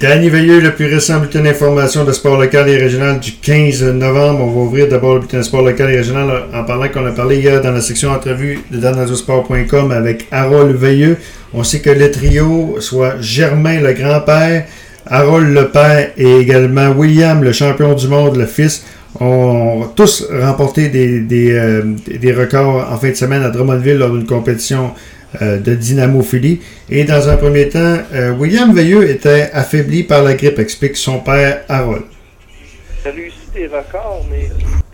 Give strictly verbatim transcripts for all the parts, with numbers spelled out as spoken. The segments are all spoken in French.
Danny Veilleux, le plus récent bulletin d'information de sport local et régional du quinze novembre. On va ouvrir d'abord le bulletin de sport local et régional en parlant qu'on a parlé hier dans la section entrevue de dan radio sport point com avec Harold Veilleux. On sait que le trio, soit Germain le grand-père, Harold le père et également William le champion du monde, le fils, ont tous remporté des, des, euh, des records en fin de semaine à Drummondville lors d'une compétition euh, de dynamophilie. Et dans un premier temps, euh, William Veilleux était affaibli par la grippe, explique son père Harold. Il a réussi des records, mais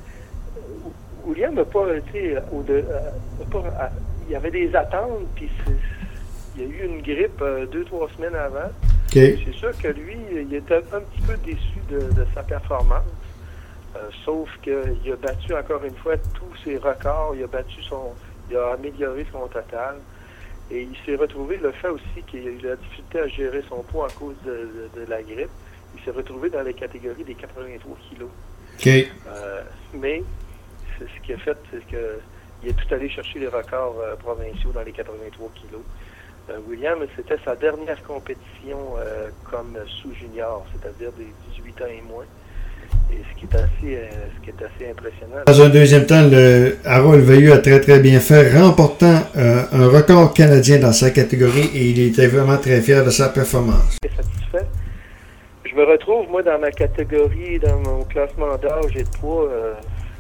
William n'a pas été au de, euh, pas, euh, il y avait des attentes, puis il y a eu une grippe euh, deux, trois semaines avant. Okay. C'est sûr que lui, il était un petit peu déçu de, de sa performance. Euh, sauf qu'il a battu encore une fois tous ses records, il a battu son, il a amélioré son total. Et il s'est retrouvé, le fait aussi qu'il a eu la difficulté à gérer son poids à cause de, de, de la grippe, il s'est retrouvé dans les catégories des quatre-vingt-trois kilos. Okay. Euh, mais c'est, ce qu'il a fait, c'est qu'il est tout allé chercher les records euh, provinciaux dans les quatre-vingt-trois kilos. Euh, William, c'était sa dernière compétition euh, comme sous-junior, c'est-à-dire des dix-huit ans et moins. Et ce qui est assez, euh, ce qui est assez impressionnant. Dans un deuxième temps, le Harold Veilleux a très très bien fait, remportant euh, un record canadien dans sa catégorie et il était vraiment très fier de sa performance. Je suis satisfait. Je me retrouve, moi, dans ma catégorie, dans mon classement d'âge et de poids, euh,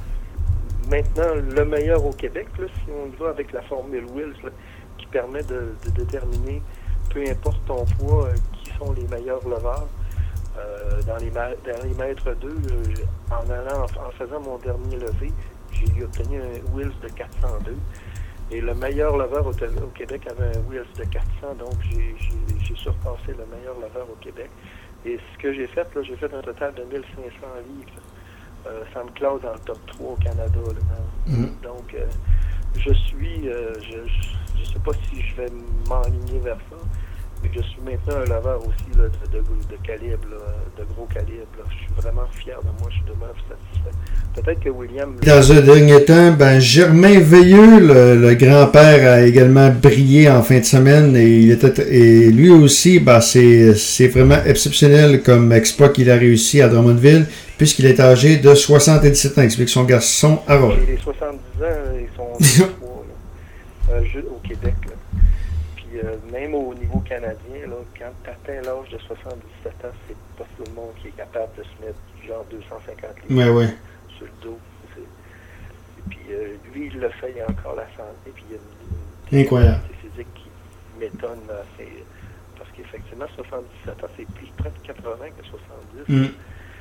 maintenant le meilleur au Québec, là, si on y va avec la formule Wills, là, qui permet de, de déterminer, peu importe ton poids, euh, qui sont les meilleurs leveurs. Euh, dans, les ma- dans les mètres deux, euh, en allant, en, en faisant mon dernier levé, j'ai obtenu un Wills de quatre cent deux. Et le meilleur leveur au, au Québec avait un Wills de quatre cents, donc j'ai, j'ai, j'ai surpassé le meilleur leveur au Québec. Et ce que j'ai fait, là, j'ai fait un total de mille cinq cents livres. Euh, ça me classe dans le top trois au Canada. Là, mm-hmm. Donc, euh, je suis, euh, je ne sais pas si je vais m'enligner vers ça. Mais je suis maintenant un laveur aussi là, de, de, de calibre, là, de gros calibre. Là. Je suis vraiment fier de moi, je suis demeure satisfait. Peut-être que William... Dans un dernier temps, ben, Germain Veilleux, le, le grand-père, a également brillé en fin de semaine et, il était, et lui aussi, ben, c'est, c'est vraiment exceptionnel comme exploit qu'il a réussi à Drummondville puisqu'il est âgé de soixante-dix-sept ans, explique son garçon Harold. Les soixante-dix ans, ils sont trois euh, au Québec. Là. Euh, même au niveau canadien, là, quand tu atteins l'âge de soixante-dix-sept ans, c'est pas tout le monde qui est capable de se mettre genre deux cent cinquante livres ouais, ouais. sur le dos. C'est... Et puis euh, lui, il le fait, il a encore la santé, puis il y a une, une incroyable physique qui m'étonne assez. Parce qu'effectivement, soixante-dix-sept ans, c'est plus près de quatre-vingts que soixante-dix. Mm.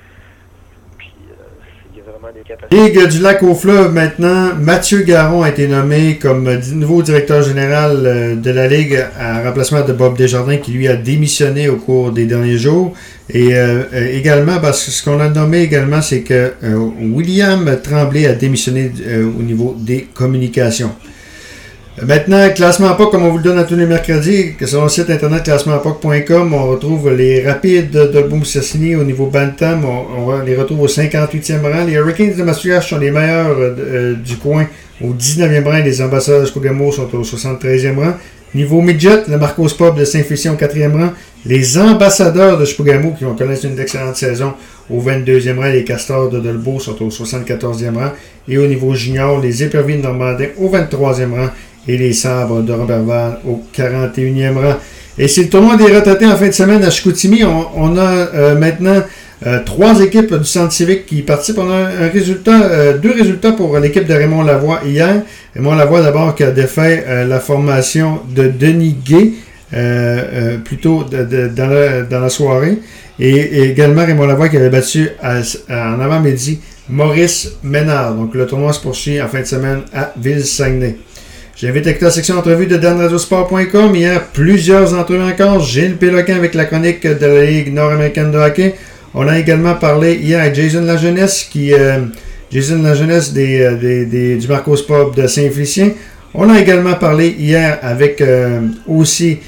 Puis euh, il y a vraiment des capacités. Ligue du lac au fleuve maintenant, Mathieu Garon a été nommé comme nouveau directeur général de la Ligue en remplacement de Bob Desjardins qui lui a démissionné au cours des derniers jours. Et euh, également, parce que ce qu'on a nommé également, c'est que euh, William Tremblay a démissionné euh, au niveau des communications. Maintenant, classement P O C, comme on vous le donne à tous les mercredis, que sur le site internet classement P O C point com, on retrouve les rapides de Beaumont-Moussassini au niveau Bantam, on, on les retrouve au cinquante-huitième rang. Les Hurricanes de Mascouche sont les meilleurs euh, du coin au dix-neuvième rang. Les ambassadeurs de Chipougamau sont au soixante-treizième rang. Niveau midget, le Marcos Pop de Saint-Félicien au quatrième rang. Les ambassadeurs de Chipougamau, qui connaissent une excellente saison, au vingt-deuxième rang. Les Castors de Dolbeau sont au soixante-quatorzième rang. Et au niveau junior, les Éperviers de Normandin au vingt-troisième rang. Et les Sabres de Roberval au quarante et unième rang. Et c'est le tournoi des retraités en fin de semaine à Chicoutimi. On, on a euh, maintenant euh, trois équipes du Centre civique qui participent. On a un résultat, euh, deux résultats pour l'équipe de Raymond Lavoie hier. Raymond Lavoie d'abord qui a défait euh, la formation de Denis Gay euh, euh, plus tôt de, de, dans, la, dans la soirée. Et, et également Raymond Lavoie qui avait battu à, à, en avant-midi Maurice Ménard. Donc le tournoi se poursuit en fin de semaine à Ville-Saguenay. J'invite à écouter la section entrevue de dan radio sport point com. Hier, plusieurs entrevues encore. Gilles Péloquin avec la chronique de la Ligue nord-américaine de hockey. On a également parlé hier avec Jason Lajeunesse, qui, euh, Jason Lajeunesse des, des, des, du Marcos Pop de Saint-Félicien. On a également parlé hier avec euh, aussi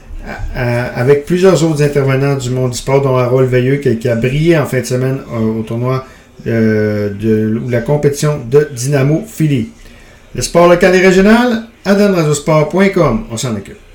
à, à, avec plusieurs autres intervenants du monde du sport, dont Harold Veilleux, qui, qui a brillé en fin de semaine euh, au tournoi euh, de la compétition de dynamophilie. Le sport local et régional, à dan radio sport point com. On s'en occupe.